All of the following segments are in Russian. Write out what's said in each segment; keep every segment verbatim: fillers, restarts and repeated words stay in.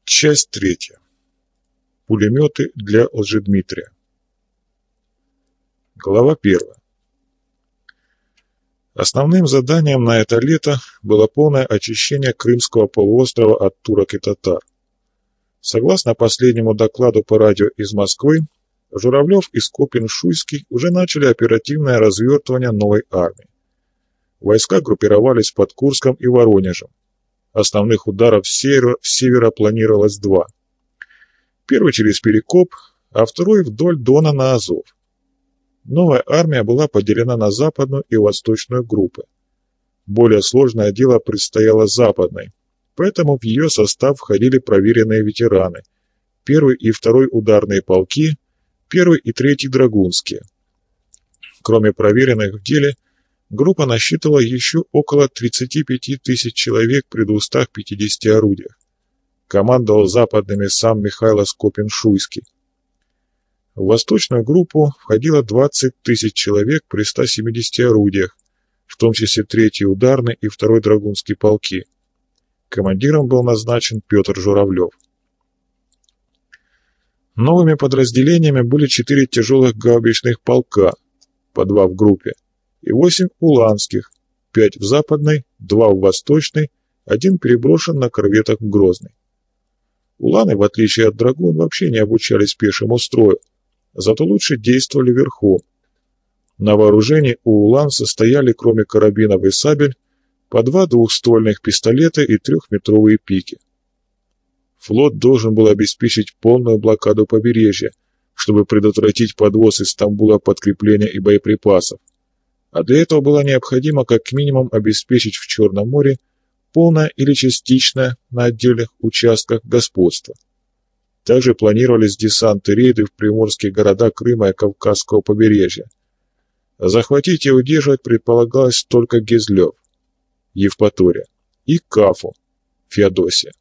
Часть третья. Пулеметы для Лжедмитрия. Глава первая. Основным заданием на это лето было полное очищение Крымского полуострова от турок и татар. Согласно последнему докладу по радио из Москвы, Журавлев и Скопин-Шуйский уже начали оперативное развертывание новой армии. Войска группировались под Курском и Воронежем. Основных ударов с севера, с севера планировалось два. Первый через Перекоп, а второй вдоль Дона на Азов. Новая армия была поделена на западную и восточную группы. Более сложное дело предстояло западной, поэтому в ее состав входили проверенные ветераны, первый и второй ударные полки, первый и третий драгунские. Кроме проверенных в деле, группа насчитывала еще около тридцати пяти тысяч человек при двухстах пятидесяти орудиях. Командовал западными сам Михайло Скопин-Шуйский. В восточную группу входило двадцать тысяч человек при ста семидесяти орудиях, в том числе третий ударный и второй драгунский полки. Командиром был назначен Петр Журавлев. Новыми подразделениями были четыре тяжелых гаубичных полка, по два в группе, и восемь уланских, пять в западной, два в восточной, один переброшен на корветах в Грозный. Уланы, в отличие от драгун, вообще не обучались пешему строю, зато лучше действовали верхом. На вооружении у улан состояли, кроме карабинов и сабель, по два двухствольных пистолета и трехметровые пики. Флот должен был обеспечить полную блокаду побережья, чтобы предотвратить подвоз из Стамбула подкрепления и боеприпасов, а для этого было необходимо как минимум обеспечить в Черном море полное или частичное на отдельных участках господство. Также планировались десанты рейды в приморские города Крыма и Кавказского побережья. Захватить и удерживать предполагалось только Гизлев, Евпатория, и Кафу, Феодосия.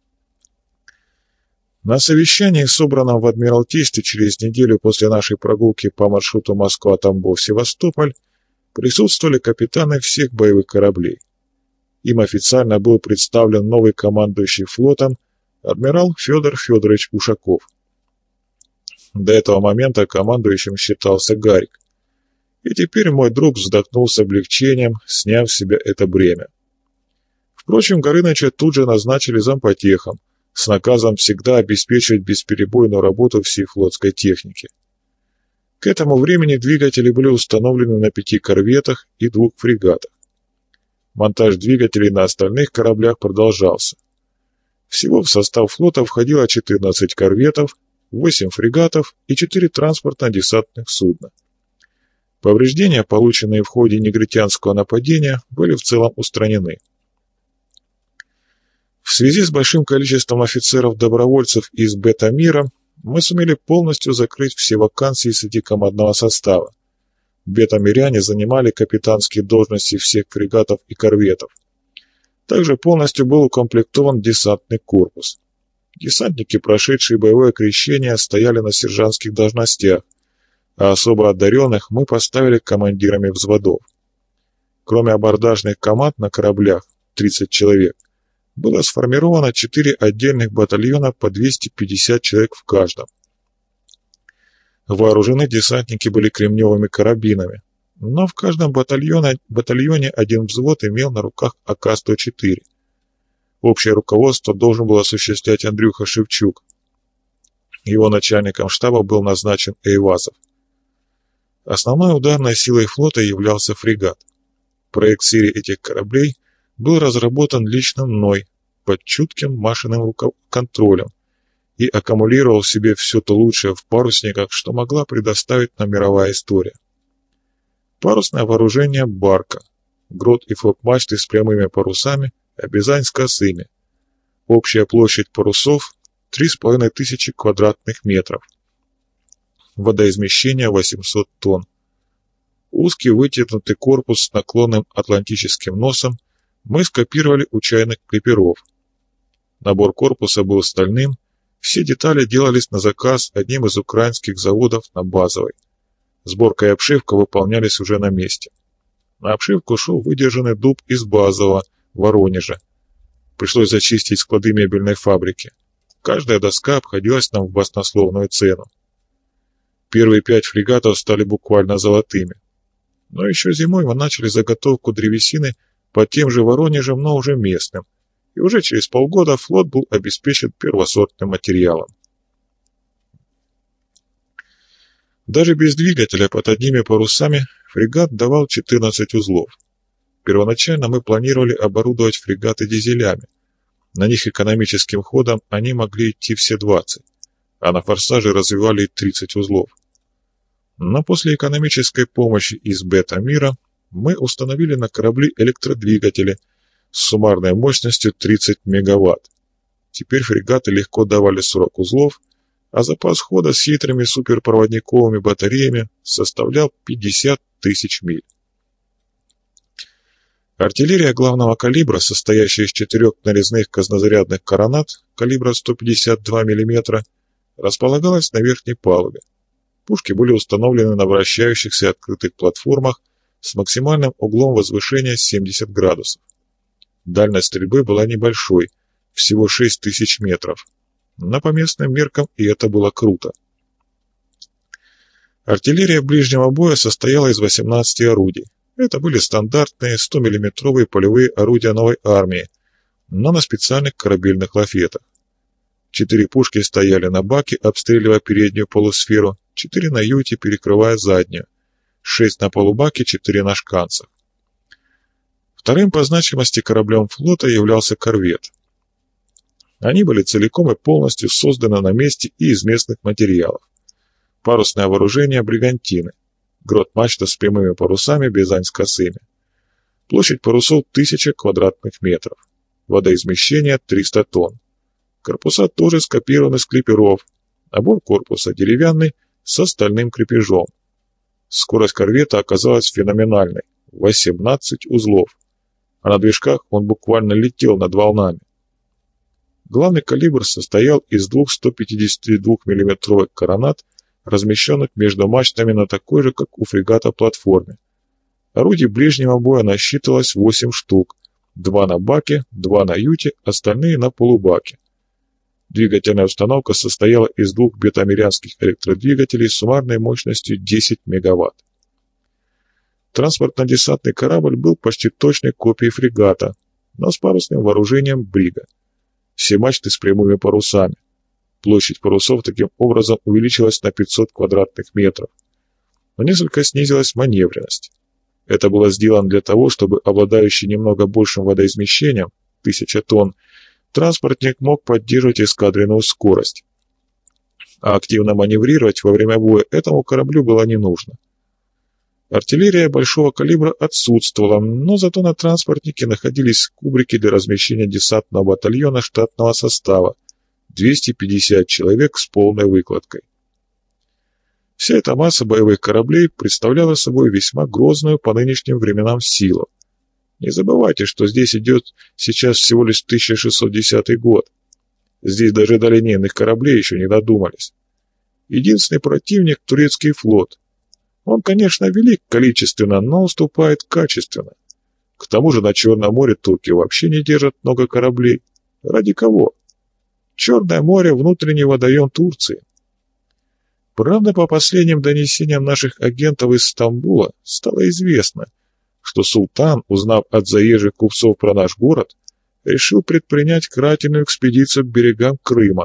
На совещании, собранном в Адмиралтействе через неделю после нашей прогулки по маршруту Москва-Тамбов-Севастополь, присутствовали капитаны всех боевых кораблей. Им официально был представлен новый командующий флотом адмирал Федор Федорович Ушаков. До этого момента командующим считался Гарик. И теперь мой друг вздохнул с облегчением, сняв с себя это бремя. Впрочем, Горыныча тут же назначили зампотехом, с наказом всегда обеспечивать бесперебойную работу всей флотской техники. К этому времени двигатели были установлены на пяти корветах и двух фрегатах. Монтаж двигателей на остальных кораблях продолжался. Всего в состав флота входило четырнадцать корветов, восемь фрегатов и четыре транспортно-десантных судна. Повреждения, полученные в ходе негритянского нападения, были в целом устранены. В связи с большим количеством офицеров-добровольцев из бета-мира мы сумели полностью закрыть все вакансии среди командного состава. Бета-миряне занимали капитанские должности всех фрегатов и корветов. Также полностью был укомплектован десантный корпус. Десантники, прошедшие боевое крещение, стояли на сержантских должностях, а особо одаренных мы поставили командирами взводов. Кроме абордажных команд на кораблях, тридцать человек, было сформировано четыре отдельных батальона по двести пятьдесят человек в каждом. Вооружены десантники были кремневыми карабинами, но в каждом батальоне, батальоне один взвод имел на руках А К сто четыре. Общее руководство должен был осуществлять Андрюха Шевчук. Его начальником штаба был назначен Эйвазов. Основной ударной силой флота являлся фрегат. Проект серии этих кораблей был разработан лично мной под чутким Машиным контролем и аккумулировал в себе все то лучшее в парусниках, что могла предоставить нам мировая история. Парусное вооружение барка, грот и фок-мачты с прямыми парусами, а бизань с косыми. Общая площадь парусов – три с половиной тысячи квадратных метров. Водоизмещение восемьсот тонн. Узкий вытянутый корпус с наклонным атлантическим носом мы скопировали у чайных клиперов. Набор корпуса был стальным, все детали делались на заказ одним из украинских заводов на Базовой. Сборка и обшивка выполнялись уже на месте. На обшивку шел выдержанный дуб из Базового, Воронежа. Пришлось зачистить склады мебельной фабрики. Каждая доска обходилась нам в баснословную цену. Первые пять фрегатов стали буквально золотыми. Но еще зимой мы начали заготовку древесины под тем же Воронежем, но уже местным, и уже через полгода флот был обеспечен первосортным материалом. Даже без двигателя под одними парусами фрегат давал четырнадцать узлов. Первоначально мы планировали оборудовать фрегаты дизелями. На них экономическим ходом они могли идти все двадцать, а на форсаже развивали тридцать узлов. Но после экономической помощи из бета-мира мы установили на корабли электродвигатели с суммарной мощностью тридцать мегаватт. Теперь фрегаты легко давали сорок узлов, а запас хода с хитрыми суперпроводниковыми батареями составлял пятьдесят тысяч миль. Артиллерия главного калибра, состоящая из четырех нарезных казнозарядных коронат калибра сто пятьдесят два миллиметра, располагалась на верхней палубе. Пушки были установлены на вращающихся открытых платформах с максимальным углом возвышения семьдесят градусов. Дальность стрельбы была небольшой, всего шесть тысяч метров. Но по местным меркам и это было круто. Артиллерия ближнего боя состояла из восемнадцати орудий. Это были стандартные сто-миллиметровые полевые орудия новой армии, но на специальных корабельных лафетах. Четыре пушки стояли на баке, обстреливая переднюю полусферу, четыре на юте, перекрывая заднюю, шесть на полубаке, четыре на шканцах. Вторым по значимости кораблем флота являлся корвет. Они были целиком и полностью созданы на месте и из местных материалов. Парусное вооружение бригантины, грот-мачта с прямыми парусами, бизань с косыми. Площадь парусов тысяча квадратных метров, водоизмещение триста тонн. Корпуса тоже скопированы с клиперов, набор корпуса деревянный с стальным крепежом. Скорость корвета оказалась феноменальной – восемнадцать узлов, а на движках он буквально летел над волнами. Главный калибр состоял из двух сто-пятидесятидвухмиллиметровых коронат, размещенных между мачтами на такой же, как у фрегата, платформе. Орудий ближнего боя насчитывалось восемь штук, два на баке, два на юте, остальные на полубаке. Двигательная установка состояла из двух бетамерянских электродвигателей с суммарной мощностью десять мегаватт. Транспортно-десантный корабль был почти точной копией фрегата, но с парусным вооружением брига. Все мачты с прямыми парусами. Площадь парусов таким образом увеличилась на пятьсот квадратных метров. Но несколько снизилась маневренность. Это было сделано для того, чтобы обладающий немного большим водоизмещением, тысяча тонн, транспортник мог поддерживать эскадренную скорость. А активно маневрировать во время боя этому кораблю было не нужно. Артиллерия большого калибра отсутствовала, но зато на транспортнике находились кубрики для размещения десантного батальона штатного состава, двести пятьдесят человек с полной выкладкой. Вся эта масса боевых кораблей представляла собой весьма грозную по нынешним временам силу. Не забывайте, что здесь идет сейчас всего лишь тысяча шестьсот десятый год. Здесь даже до линейных кораблей еще не додумались. Единственный противник – турецкий флот. Он, конечно, велик количественно, но уступает качественно. К тому же на Черном море турки вообще не держат много кораблей. Ради кого? Черное море – внутренний водоем Турции. Правда, по последним донесениям наших агентов из Стамбула стало известно, что султан, узнав от заезжих купцов про наш город, решил предпринять карательную экспедицию к берегам Крыма.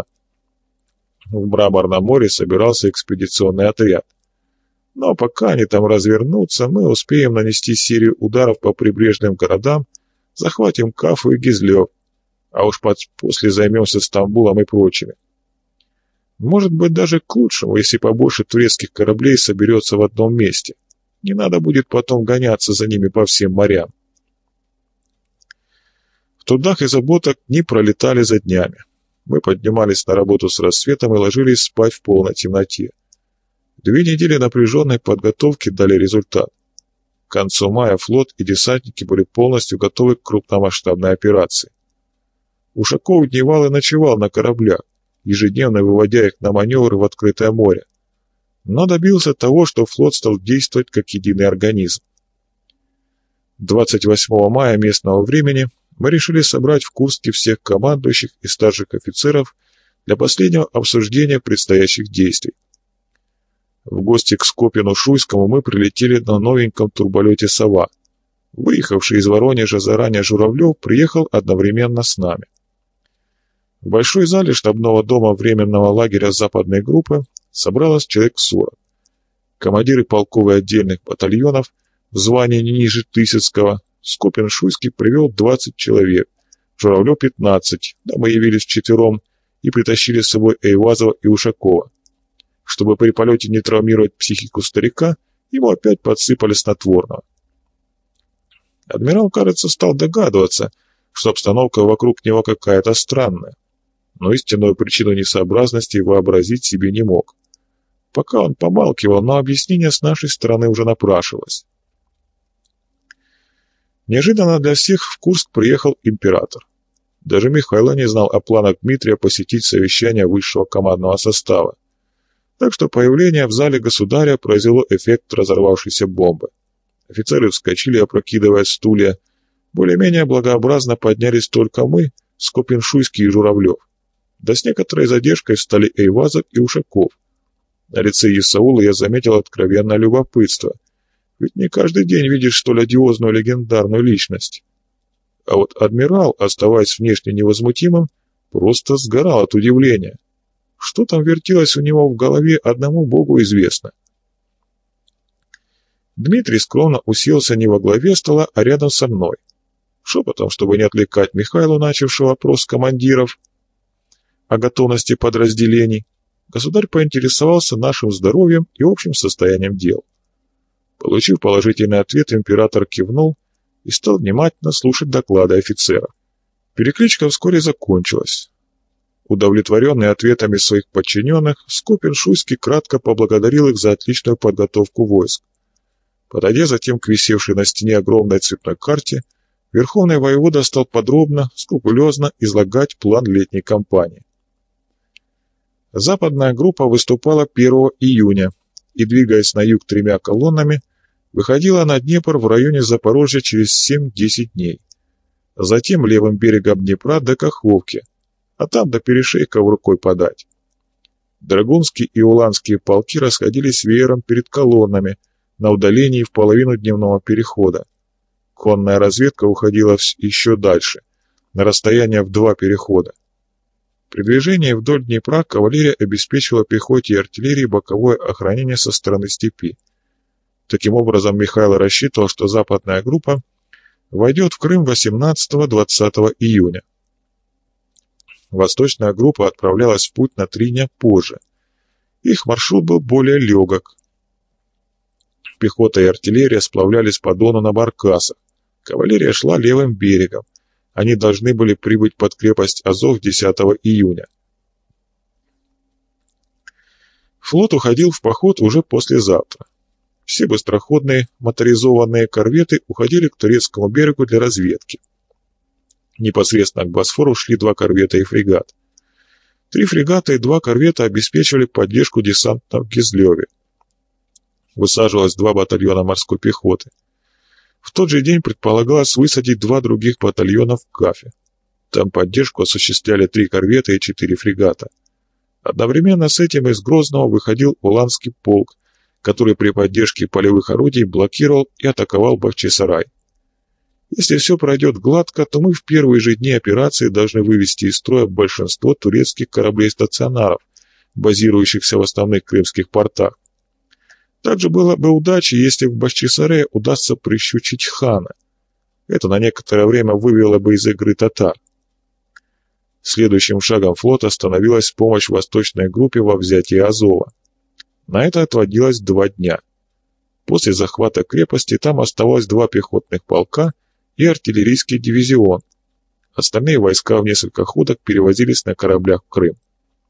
В Мраморном море собирался экспедиционный отряд. Но пока они там развернутся, мы успеем нанести серию ударов по прибрежным городам, захватим Кафу и Гизлёв, а уж после займемся Стамбулом и прочими. Может быть, даже к лучшему, если побольше турецких кораблей соберется в одном месте. Не надо будет потом гоняться за ними по всем морям. В трудах и заботах дни пролетали за днями. Мы поднимались на работу с рассветом и ложились спать в полной темноте. Две недели напряженной подготовки дали результат. К концу мая флот и десантники были полностью готовы к крупномасштабной операции. Ушаков дневал и ночевал на кораблях, ежедневно выводя их на маневры в открытое море. Но добился того, что флот стал действовать как единый организм. двадцать восьмого мая местного времени мы решили собрать в Курске всех командующих и старших офицеров для последнего обсуждения предстоящих действий. В гости к Скопину-Шуйскому мы прилетели на новеньком турболете «Сова». Выехавший из Воронежа заранее Журавлев приехал одновременно с нами. В большой зале штабного дома временного лагеря западной группы собралось человек сорок. Командиры полков и отдельных батальонов в звании не ниже Тысяцкого, Скопин-Шуйский привел двадцать человек, Журавлев пятнадцать, да мы явились вчетвером и притащили с собой Эйвазова и Ушакова. Чтобы при полете не травмировать психику старика, ему опять подсыпали снотворного. Адмирал, кажется, стал догадываться, что обстановка вокруг него какая-то странная, но истинную причину несообразности вообразить себе не мог. Пока он помалкивал, но объяснение с нашей стороны уже напрашивалось. Неожиданно для всех в Курск приехал император. Даже Михайло не знал о планах Дмитрия посетить совещание высшего командного состава. Так что появление в зале государя произвело эффект разорвавшейся бомбы. Офицеры вскочили, опрокидывая стулья. Более-менее благообразно поднялись только мы, Скопин-Шуйский и Журавлев. Да с некоторой задержкой встали Эйвазов и Ушаков. На лице Исаула я заметил откровенное любопытство. Ведь не каждый день видишь столь одиозную легендарную личность. А вот адмирал, оставаясь внешне невозмутимым, просто сгорал от удивления. Что там вертелось у него в голове, одному богу известно. Дмитрий скромно уселся не во главе стола, а рядом со мной. Шепотом, чтобы не отвлекать Михайлу, начавшего опрос командиров о готовности подразделений, государь поинтересовался нашим здоровьем и общим состоянием дел. Получив положительный ответ, император кивнул и стал внимательно слушать доклады офицера. Перекличка вскоре закончилась. Удовлетворенный ответами своих подчиненных, Скопин-Шуйский кратко поблагодарил их за отличную подготовку войск. Подойдя затем к висевшей на стене огромной цветной карте, верховный воевода стал подробно, скрупулезно излагать план летней кампании. Западная группа выступала первого июня и, двигаясь на юг тремя колоннами, выходила на Днепр в районе Запорожья через семь-десять дней. Затем левым берегом Днепра до Каховки, а там до перешейков рукой подать. Драгунские и уланские полки расходились веером перед колоннами на удалении в половину дневного перехода. Конная разведка уходила еще дальше, на расстояние в два перехода. При движении вдоль Днепра кавалерия обеспечила пехоте и артиллерии боковое охранение со стороны степи. Таким образом, Михайло рассчитывал, что западная группа войдет в Крым восемнадцатого-двадцатого июня. Восточная группа отправлялась в путь на три дня позже. Их маршрут был более легок. Пехота и артиллерия сплавлялись по Дону на баркасах. Кавалерия шла левым берегом. Они должны были прибыть под крепость Азов десятого июня. Флот уходил в поход уже послезавтра. Все быстроходные моторизованные корветы уходили к турецкому берегу для разведки. Непосредственно к Босфору шли два корвета и фрегат. Три фрегата и два корвета обеспечивали поддержку десанта в Кизлеве. Высаживалось два батальона морской пехоты. В тот же день предполагалось высадить два других батальона в Кафе. Там поддержку осуществляли три корвета и четыре фрегата. Одновременно с этим из Грозного выходил Уланский полк, который при поддержке полевых орудий блокировал и атаковал Бахчисарай. Если все пройдет гладко, то мы в первые же дни операции должны вывести из строя большинство турецких кораблей-стационаров, базирующихся в основных крымских портах. Также было бы удачей, если в Бахчисарае удастся прищучить хана. Это на некоторое время вывело бы из игры татар. Следующим шагом флота становилась помощь восточной группе во взятии Азова. На это отводилось два дня. После захвата крепости там оставалось два пехотных полка и артиллерийский дивизион. Остальные войска в несколько ходок перевозились на кораблях в Крым.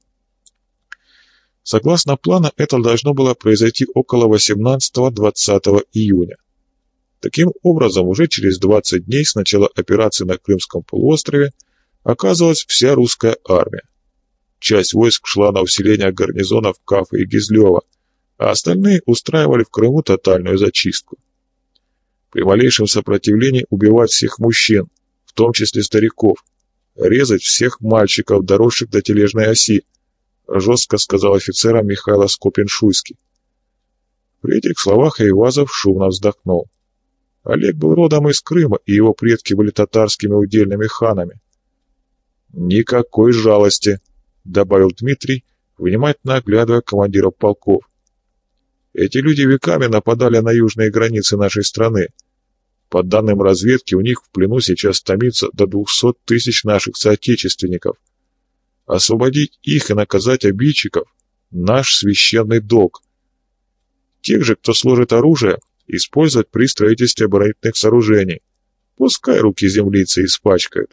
Согласно плану, это должно было произойти около восемнадцатого-двадцатого июня. Таким образом, уже через двадцать дней с начала операции на Крымском полуострове оказывалась вся русская армия. Часть войск шла на усиление гарнизонов Кафы и Кизлева, а остальные устраивали в Крыму тотальную зачистку. При малейшем сопротивлении убивать всех мужчин, в том числе стариков. резать всех мальчиков, доросших до тележной оси», — жестко сказал офицерам Михайло Скопин-Шуйский. При этих словах Айвазов шумно вздохнул. Олег был родом из Крыма, и его предки были татарскими удельными ханами. «Никакой жалости», — добавил Дмитрий, внимательно оглядывая командиров полков. «Эти люди веками нападали на южные границы нашей страны. По данным разведки, у них в плену сейчас томится до двухсот тысяч наших соотечественников. Освободить их и наказать обидчиков — наш священный долг. Тех же, кто сложит оружие, использовать при строительстве оборонительных сооружений. Пускай руки землицы испачкают».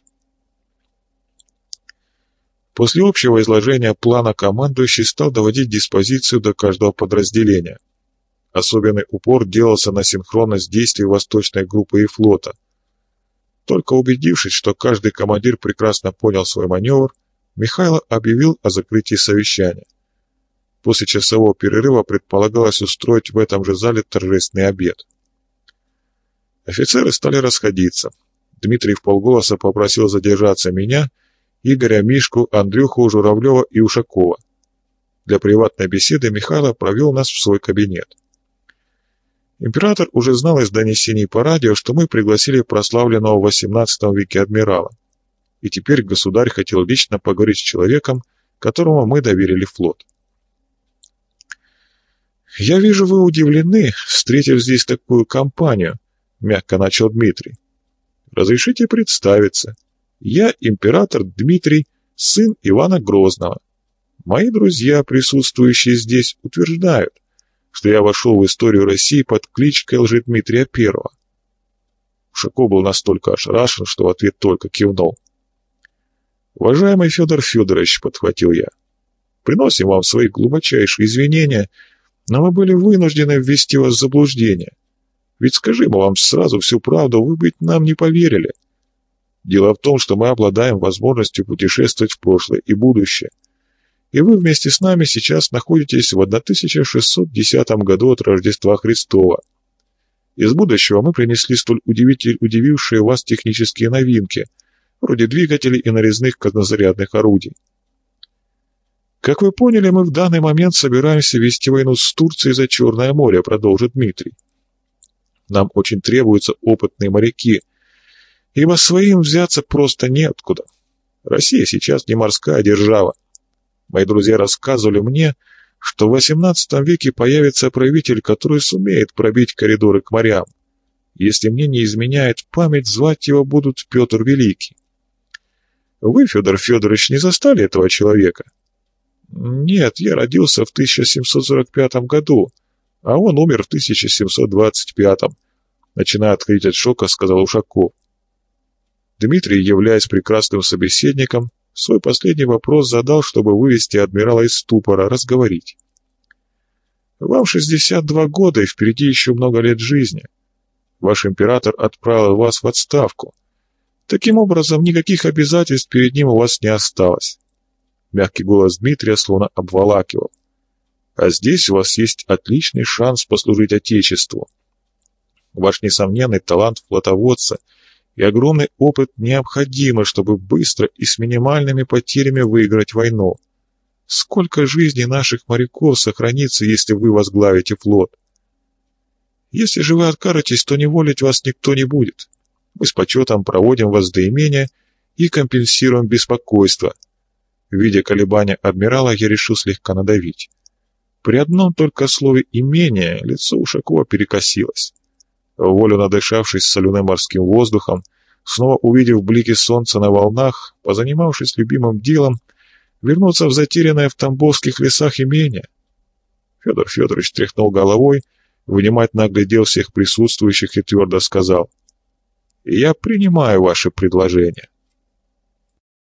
После общего изложения плана командующий стал доводить диспозицию до каждого подразделения. Особенный упор делался на синхронность действий восточной группы и флота. Только убедившись, что каждый командир прекрасно понял свой маневр, Михайло объявил о закрытии совещания. После часового перерыва предполагалось устроить в этом же зале торжественный обед. Офицеры стали расходиться. Дмитрий вполголоса попросил задержаться меня, Игоря, Мишку, Андрюху, Журавлева и Ушакова. Для приватной беседы Михайло провел нас в свой кабинет. Император уже знал из донесений по радио, что мы пригласили прославленного в восемнадцатом веке адмирала. И теперь государь хотел лично поговорить с человеком, которому мы доверили флот. «Я вижу, вы удивлены, встретив здесь такую компанию», — мягко начал Дмитрий. «Разрешите представиться. Я император Дмитрий, сын Ивана Грозного. Мои друзья, присутствующие здесь, утверждают, что я вошел в историю России под кличкой Лжедмитрия Первого». Ушаков был настолько ошарашен, что в ответ только кивнул. «Уважаемый Федор Федорович», — подхватил я, — «приносим вам свои глубочайшие извинения, но мы были вынуждены ввести вас в заблуждение. Ведь скажи мы вам сразу всю правду, вы бы нам не поверили. Дело в том, что мы обладаем возможностью путешествовать в прошлое и будущее. И вы вместе с нами сейчас находитесь в тысяча шестьсот десятом году от Рождества Христова. Из будущего мы принесли столь удивитель, удивившие вас технические новинки, вроде двигателей и нарезных казнозарядных орудий. Как вы поняли, мы в данный момент собираемся вести войну с Турцией за Черное море», — продолжит Дмитрий. «Нам очень требуются опытные моряки, ибо своим взяться просто неоткуда. Россия сейчас не морская держава. Мои друзья рассказывали мне, что в восемнадцатом веке появится правитель, который сумеет пробить коридоры к морям. Если мне не изменяет память, звать его будут Петр Великий. Вы, Федор Федорович, не застали этого человека?» «Нет, я родился в тысяча семьсот сорок пятом году, а он умер в тысяча семьсот двадцать пятом», — начиная отходить от шока, сказал Ушаков. Дмитрий, являясь прекрасным собеседником, свой последний вопрос задал, чтобы вывести адмирала из ступора, разговорить. «Вам шестьдесят два года, и впереди еще много лет жизни. Ваш император отправил вас в отставку. Таким образом, никаких обязательств перед ним у вас не осталось». Мягкий голос Дмитрия словно обволакивал. «А здесь у вас есть отличный шанс послужить Отечеству. Ваш несомненный талант флотоводца и огромный опыт необходимы, чтобы быстро и с минимальными потерями выиграть войну. Сколько жизней наших моряков сохранится, если вы возглавите флот? Если же вы откажетесь, то неволить вас никто не будет. Мы с почетом проводим вас до имения и компенсируем беспокойство». Видя колебания адмирала, я решил слегка надавить. При одном только слове «имение» лицо Ушакова перекосилось. Волю надышавшись соленым морским воздухом, снова увидев блики солнца на волнах, позанимавшись любимым делом, вернуться в затерянное в тамбовских лесах имение. Федор Федорович тряхнул головой, внимательно оглядел всех присутствующих и твердо сказал: «Я принимаю ваше предложение».